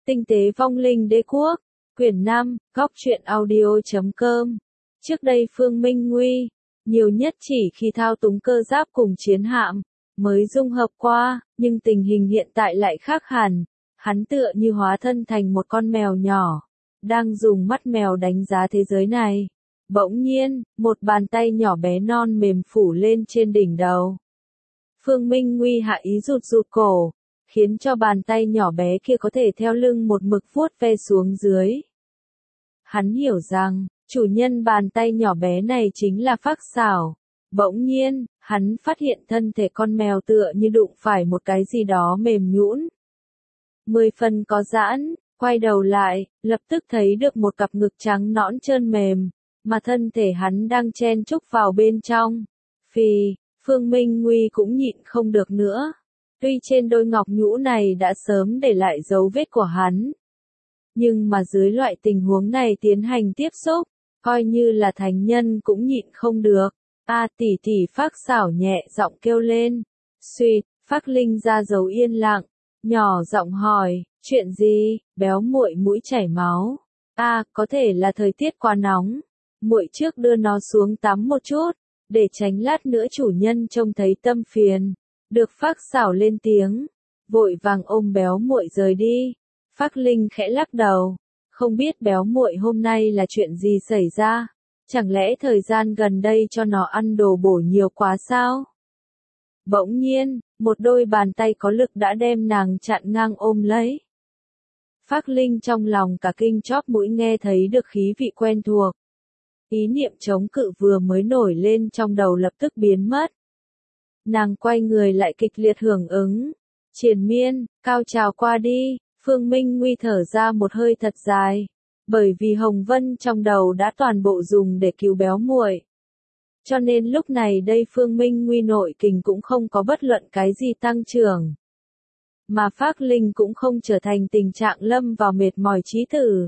Tinh tế vong linh đế quốc, quyển 5, góc truyện audio.com. Trước đây Phương Minh Nguy, nhiều nhất chỉ khi thao túng cơ giáp cùng chiến hạm, mới dung hợp qua, nhưng tình hình hiện tại lại khác hẳn. Hắn tựa như hóa thân thành một con mèo nhỏ, đang dùng mắt mèo đánh giá thế giới này. Bỗng nhiên, một bàn tay nhỏ bé non mềm phủ lên trên đỉnh đầu. Phương Minh Nguy hạ ý rụt rụt cổ, khiến cho bàn tay nhỏ bé kia có thể theo lưng một mực vuốt ve xuống dưới. Hắn hiểu rằng, chủ nhân bàn tay nhỏ bé này chính là Phác Xảo. Bỗng nhiên, hắn phát hiện thân thể con mèo tựa như đụng phải một cái gì đó mềm nhũn. 10 phần có giãn, quay đầu lại, lập tức thấy được một cặp ngực trắng nõn trơn mềm, mà thân thể hắn đang chen chúc vào bên trong. Phì, Phương Minh Nguy cũng nhịn không được nữa. Tuy trên đôi ngọc nhũ này đã sớm để lại dấu vết của hắn, nhưng mà dưới loại tình huống này tiến hành tiếp xúc, coi như là thánh nhân cũng nhịn không được. A tỷ tỷ, Phác Xảo nhẹ giọng kêu lên. Suýt, Phác Linh ra dấu yên lặng, nhỏ giọng hỏi, chuyện gì? Béo muội mũi chảy máu. Có thể là thời tiết quá nóng. Muội trước đưa nó xuống tắm một chút, để tránh lát nữa chủ nhân trông thấy tâm phiền. Được Phác Xảo lên tiếng, vội vàng ôm béo muội rời đi. Phác Linh khẽ lắc đầu, không biết béo muội hôm nay là chuyện gì xảy ra, chẳng lẽ thời gian gần đây cho nó ăn đồ bổ nhiều quá sao? Bỗng nhiên, một đôi bàn tay có lực đã đem nàng chặn ngang ôm lấy. Phác Linh trong lòng cả kinh chóp mũi nghe thấy được khí vị quen thuộc. Ý niệm chống cự vừa mới nổi lên trong đầu lập tức biến mất. Nàng quay người lại kịch liệt hưởng ứng. Triền miên, cao trào qua đi. Phương Minh Nguy thở ra một hơi thật dài, bởi vì hồng vân trong đầu đã toàn bộ dùng để cứu béo muội. Cho nên lúc này đây Phương Minh Nguy nội kình cũng không có bất luận cái gì tăng trưởng. Mà Phác Linh cũng không trở thành tình trạng lâm vào mệt mỏi chí tử.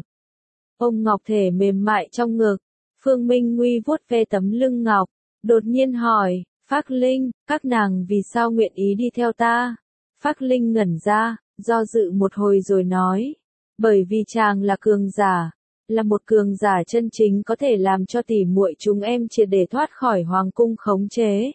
Ôm ngọc thể mềm mại trong ngực, Phương Minh Nguy vuốt ve tấm lưng ngọc, đột nhiên hỏi, Phác Linh, các nàng vì sao nguyện ý đi theo ta? Phác Linh ngẩn ra, do dự một hồi rồi nói, bởi vì chàng là cường giả, là một cường giả chân chính có thể làm cho tỷ muội chúng em triệt để thoát khỏi hoàng cung khống chế.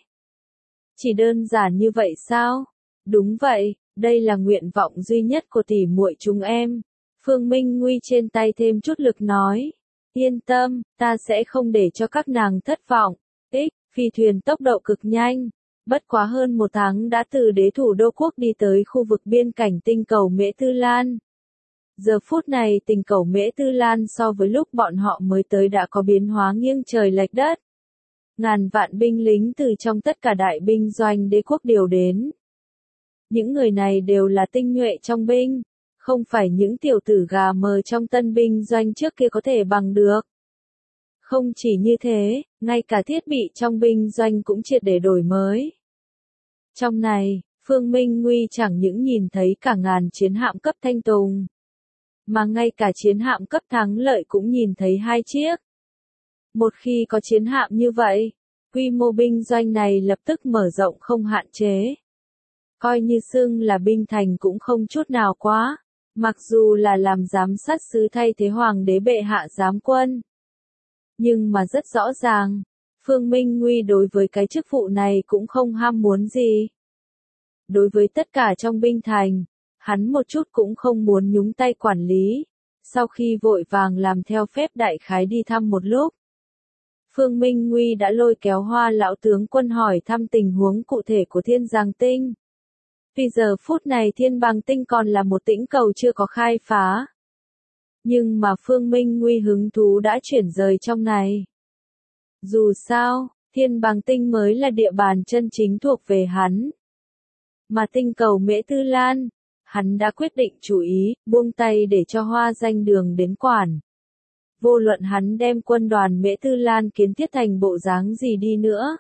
Chỉ đơn giản như vậy sao? Đúng vậy, đây là nguyện vọng duy nhất của tỷ muội chúng em. Phương Minh Nguy trên tay thêm chút lực nói, yên tâm, ta sẽ không để cho các nàng thất vọng. Phi thuyền tốc độ cực nhanh. Bất quá hơn 1 tháng đã từ đế thủ đô quốc đi tới khu vực biên cảnh tinh cầu Mễ Tư Lan. Giờ phút này tinh cầu Mễ Tư Lan so với lúc bọn họ mới tới đã có biến hóa nghiêng trời lệch đất. Ngàn vạn binh lính từ trong tất cả đại binh doanh đế quốc điều đến. Những người này đều là tinh nhuệ trong binh, không phải những tiểu tử gà mờ trong tân binh doanh trước kia có thể bằng được. Không chỉ như thế, ngay cả thiết bị trong binh doanh cũng triệt để đổi mới. Trong này, Phương Minh Nguy chẳng những nhìn thấy cả ngàn chiến hạm cấp thanh tùng, mà ngay cả chiến hạm cấp thắng lợi cũng nhìn thấy 2 chiếc. Một khi có chiến hạm như vậy, quy mô binh doanh này lập tức mở rộng không hạn chế. Coi như xưng là binh thành cũng không chút nào quá, mặc dù là làm giám sát sứ thay thế hoàng đế bệ hạ giám quân. Nhưng mà rất rõ ràng, Phương Minh Nguy đối với cái chức vụ này cũng không ham muốn gì. Đối với tất cả trong binh thành, hắn một chút cũng không muốn nhúng tay quản lý. Sau khi vội vàng làm theo phép đại khái đi thăm một lúc, Phương Minh Nguy đã lôi kéo Hoa lão tướng quân hỏi thăm tình huống cụ thể của Thiên Giang Tinh. Vì giờ phút này Thiên Bàng Tinh còn là một tĩnh cầu chưa có khai phá. Nhưng mà Phương Minh Nguy hứng thú đã chuyển rời trong này. Dù sao, Thiên Bàng Tinh mới là địa bàn chân chính thuộc về hắn. Mà tinh cầu Mễ Tư Lan, hắn đã quyết định chú ý, buông tay để cho Hoa Danh Đường đến quản. Vô luận hắn đem quân đoàn Mễ Tư Lan kiến thiết thành bộ dáng gì đi nữa,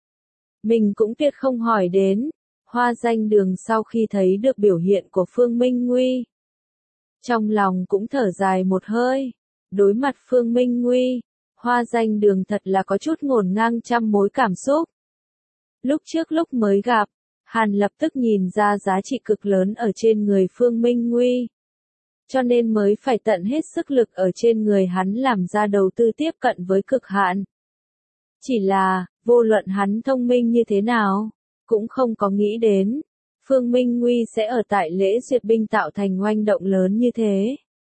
mình cũng tuyệt không hỏi đến. Hoa Danh Đường sau khi thấy được biểu hiện của Phương Minh Nguy, trong lòng cũng thở dài một hơi. Đối mặt Phương Minh Nguy, Hoa Danh Đường thật là có chút ngổn ngang trăm mối cảm xúc. Lúc trước lúc mới gặp, hắn lập tức nhìn ra giá trị cực lớn ở trên người Phương Minh Nguy. cho nên mới phải tận hết sức lực ở trên người hắn làm ra đầu tư tiếp cận với cực hạn. Chỉ là, vô luận hắn thông minh như thế nào, cũng không có nghĩ đến, Phương Minh Nguy sẽ ở tại lễ duyệt binh tạo thành oanh động lớn như thế.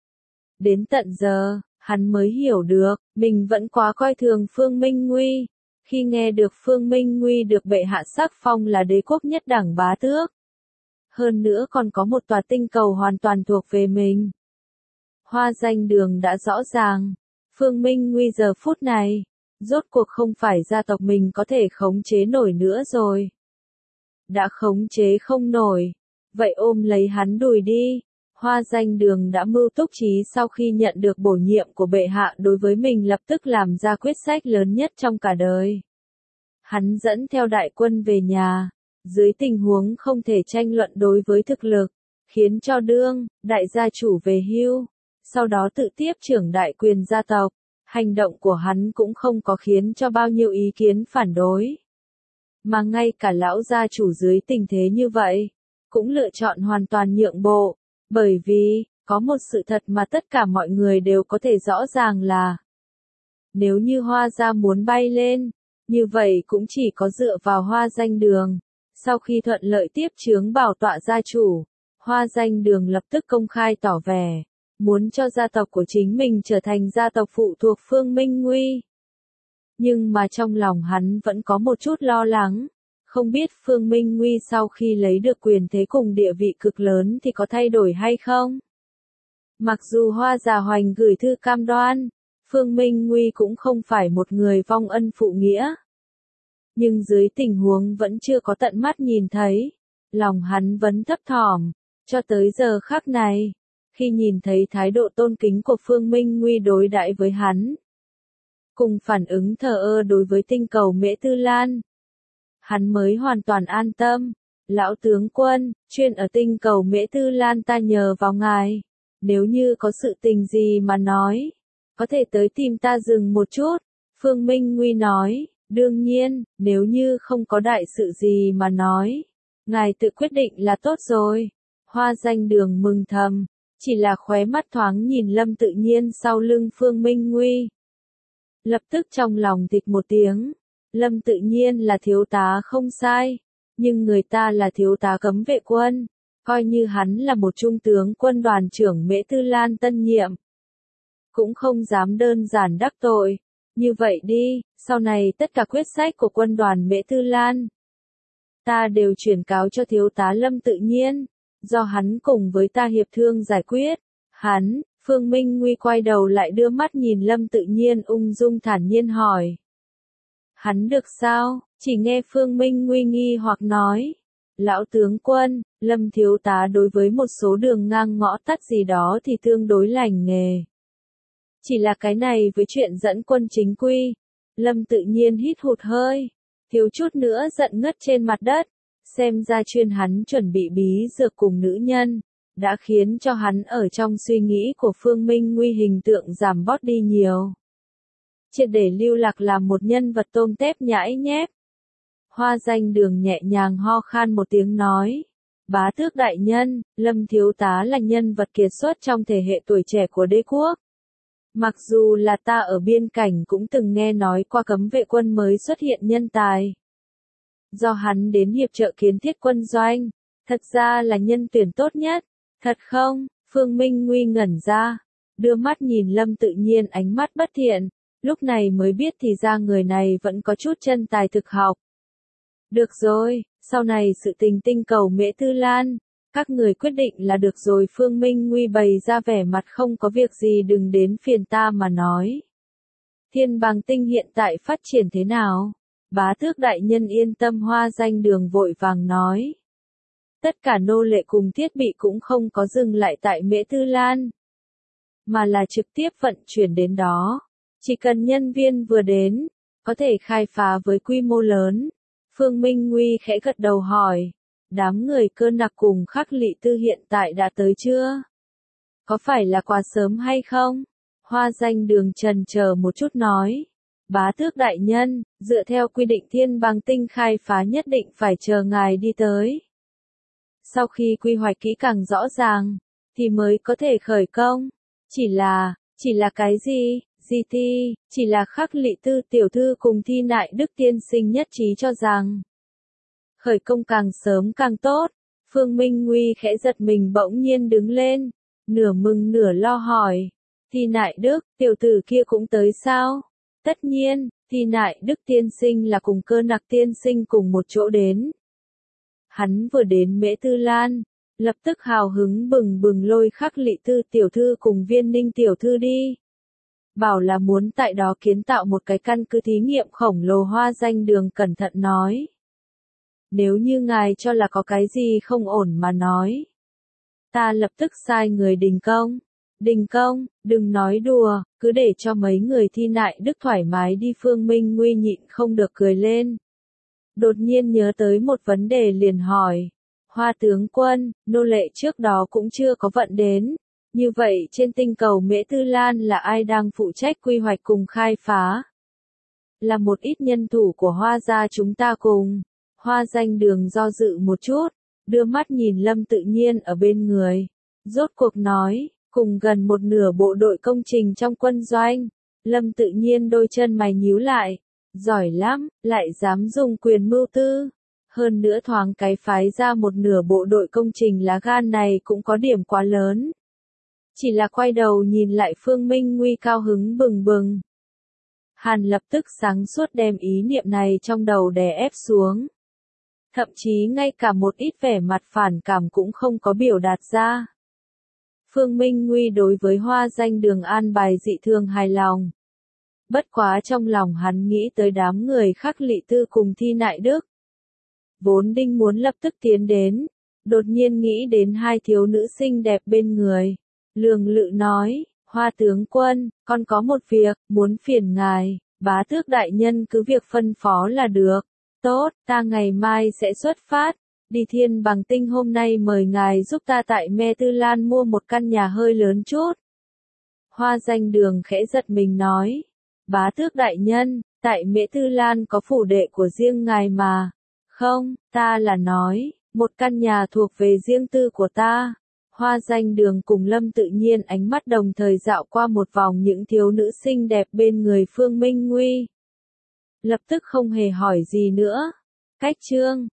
Đến tận giờ, hắn mới hiểu được, mình vẫn quá coi thường Phương Minh Nguy. Khi nghe được Phương Minh Nguy được bệ hạ sắc phong là đế quốc nhất đẳng bá tước. Hơn nữa còn có một tòa tinh cầu hoàn toàn thuộc về mình. Hoa Danh Đường đã rõ ràng, Phương Minh Nguy giờ phút này, rốt cuộc không phải gia tộc mình có thể khống chế nổi nữa rồi. Đã khống chế không nổi, vậy ôm lấy hắn đùi đi. Hoa Danh Đường đã mưu túc trí sau khi nhận được bổ nhiệm của bệ hạ đối với mình lập tức làm ra quyết sách lớn nhất trong cả đời. Hắn dẫn theo đại quân về nhà, dưới tình huống không thể tranh luận đối với thực lực, khiến cho đại gia chủ về hưu, sau đó tự tiếp trưởng đại quyền gia tộc. Hành động của hắn cũng không có khiến cho bao nhiêu ý kiến phản đối. Mà ngay cả lão gia chủ dưới tình thế như vậy, cũng lựa chọn hoàn toàn nhượng bộ, bởi vì, có một sự thật mà tất cả mọi người đều có thể rõ ràng là, nếu như Hoa gia muốn bay lên, như vậy cũng chỉ có dựa vào Hoa Danh Đường. Sau khi thuận lợi tiếp chướng bảo tọa gia chủ, Hoa Danh Đường lập tức công khai tỏ vẻ, muốn cho gia tộc của chính mình trở thành gia tộc phụ thuộc Phương Minh Nguy. Nhưng mà trong lòng hắn vẫn có một chút lo lắng, không biết Phương Minh Nguy sau khi lấy được quyền thế cùng địa vị cực lớn thì có thay đổi hay không? Mặc dù Hoa Già Hoành gửi thư cam đoan, Phương Minh Nguy cũng không phải một người vong ân phụ nghĩa. Nhưng dưới tình huống vẫn chưa có tận mắt nhìn thấy, lòng hắn vẫn thấp thỏm, cho tới giờ khắc này, khi nhìn thấy thái độ tôn kính của Phương Minh Nguy đối đãi với hắn, cùng phản ứng thờ ơ đối với tinh cầu Mễ Tư Lan, hắn mới hoàn toàn an tâm. Lão tướng quân, chuyên ở tinh cầu Mễ Tư Lan ta nhờ vào ngài, nếu như có sự tình gì mà nói, có thể tới tìm ta dừng một chút. Phương Minh Nguy nói, đương nhiên, nếu như không có đại sự gì mà nói, ngài tự quyết định là tốt rồi. Hoa Danh Đường mừng thầm, chỉ là khóe mắt thoáng nhìn Lâm Tự Nhiên sau lưng Phương Minh Nguy. Lập tức trong lòng thịch một tiếng, Lâm Tự Nhiên là thiếu tá không sai, nhưng người ta là thiếu tá cấm vệ quân, coi như hắn là một trung tướng quân đoàn trưởng Mễ Tư Lan tân nhiệm, cũng không dám đơn giản đắc tội. Như vậy đi, sau này tất cả quyết sách của quân đoàn Mễ Tư Lan, ta đều chuyển cáo cho thiếu tá Lâm Tự Nhiên, do hắn cùng với ta hiệp thương giải quyết. Hắn, Phương Minh Nguy quay đầu lại đưa mắt nhìn Lâm Tự Nhiên ung dung thản nhiên hỏi. Hắn được sao? Chỉ nghe Phương Minh Nguy nghi hoặc nói. Lão tướng quân, Lâm thiếu tá đối với một số đường ngang ngõ tắt gì đó thì tương đối lành nghề. Chỉ là cái này với chuyện dẫn quân chính quy. Lâm Tự Nhiên hít hụt hơi, thiếu chút nữa giận ngất trên mặt đất. Xem ra chuyên hắn chuẩn bị bí dược cùng nữ nhân, đã khiến cho hắn ở trong suy nghĩ của Phương Minh Nguy hình tượng giảm bót đi nhiều. Triệt để lưu lạc làm một nhân vật tôm tép nhãi nhép. Hoa Danh Đường nhẹ nhàng ho khan một tiếng nói. Bá tước đại nhân, Lâm thiếu tá là nhân vật kiệt xuất trong thế hệ tuổi trẻ của đế quốc. Mặc dù là ta ở biên cảnh cũng từng nghe nói qua cấm vệ quân mới xuất hiện nhân tài. Do hắn đến hiệp trợ kiến thiết quân doanh, thật ra là nhân tuyển tốt nhất. Thật không? Phương Minh Nguy ngẩn ra, đưa mắt nhìn Lâm Tự Nhiên ánh mắt bất thiện, lúc này mới biết thì ra người này vẫn có chút chân tài thực học. Được rồi, sau này sự tình tinh cầu Mễ Tư Lan, các người quyết định là được rồi. Phương Minh Nguy bày ra vẻ mặt không có việc gì đừng đến phiền ta mà nói. Thiên Bàng Tinh hiện tại phát triển thế nào? Bá tước đại nhân yên tâm. Hoa Danh Đường vội vàng nói. Tất cả nô lệ cùng thiết bị cũng không có dừng lại tại Mễ Tư Lan, mà là trực tiếp vận chuyển đến đó. Chỉ cần nhân viên vừa đến, có thể khai phá với quy mô lớn. Phương Minh Nguy khẽ gật đầu hỏi, đám người Cơ Nặc cùng Khắc Lị Tư hiện tại đã tới chưa? Có phải là quá sớm hay không? Hoa Danh Đường chần chờ một chút nói, bá tước đại nhân, dựa theo quy định Thiên Bàng Tinh khai phá nhất định phải chờ ngài đi tới. Sau khi quy hoạch kỹ càng rõ ràng, thì mới có thể khởi công. Chỉ là cái gì? Gì thi? Chỉ là Khắc Lị Tư tiểu thư cùng Thi Nại Đức tiên sinh nhất trí cho rằng khởi công càng sớm càng tốt. Phương Minh Nguy khẽ giật mình bỗng nhiên đứng lên, nửa mừng nửa lo hỏi, Thi Nại Đức, tiểu tử kia cũng tới sao? Tất nhiên, Thi Nại Đức tiên sinh là cùng Cơ Nặc tiên sinh cùng một chỗ đến. Hắn vừa đến Mễ Tư Lan, lập tức hào hứng bừng bừng lôi Khắc Lị Tư tiểu thư cùng Viên Ninh tiểu thư đi. Bảo là muốn tại đó kiến tạo một cái căn cứ thí nghiệm khổng lồ. Hoa Danh Đường cẩn thận nói. Nếu như ngài cho là có cái gì không ổn mà nói. Ta lập tức sai người đình công. Đình công, đừng nói đùa, cứ để cho mấy người Thi Nại Đức thoải mái đi. Phương Minh Nguy nhịn không được cười lên. Đột nhiên nhớ tới một vấn đề liền hỏi. Hoa tướng quân, nô lệ trước đó cũng chưa có vận đến. Như vậy trên tinh cầu Mễ Tư Lan là ai đang phụ trách quy hoạch cùng khai phá? Là một ít nhân thủ của Hoa gia chúng ta cùng. Hoa Danh Đường do dự một chút, đưa mắt nhìn Lâm Tự Nhiên ở bên người. Rốt cuộc nói, cùng gần một nửa bộ đội công trình trong quân doanh. Lâm Tự Nhiên đôi chân mày nhíu lại. Giỏi lắm, lại dám dùng quyền mưu tư. Hơn nữa thoáng cái phái ra một nửa bộ đội công trình, lá gan này cũng có điểm quá lớn. Chỉ là quay đầu nhìn lại Phương Minh Nguy cao hứng bừng bừng. Hàn lập tức sáng suốt đem ý niệm này trong đầu đè ép xuống. Thậm chí ngay cả một ít vẻ mặt phản cảm cũng không có biểu đạt ra. Phương Minh Nguy đối với Hoa Danh Đường an bài dị thường hài lòng. Bất quá trong lòng hắn nghĩ tới đám người Khắc Lị Tư cùng Thi Nại Đức. Vốn định muốn lập tức tiến đến, đột nhiên nghĩ đến hai thiếu nữ xinh đẹp bên người. Lường Lự nói, Hoa tướng quân, con có một việc, muốn phiền ngài, bá tước đại nhân cứ việc phân phó là được. Tốt, ta ngày mai sẽ xuất phát, đi Thiên Bằng Tinh. Hôm nay mời ngài giúp ta tại Mễ Tư Lan mua một căn nhà hơi lớn chút. Hoa Danh Đường khẽ giật mình nói, bá tước đại nhân, tại Mễ Tư Lan có phủ đệ của riêng ngài mà. Không, ta là nói, một căn nhà thuộc về riêng tư của ta. Hoa Danh Đường cùng Lâm Tự Nhiên ánh mắt đồng thời dạo qua một vòng những thiếu nữ xinh đẹp bên người Phương Minh Nguy. Lập tức không hề hỏi gì nữa. Cách chương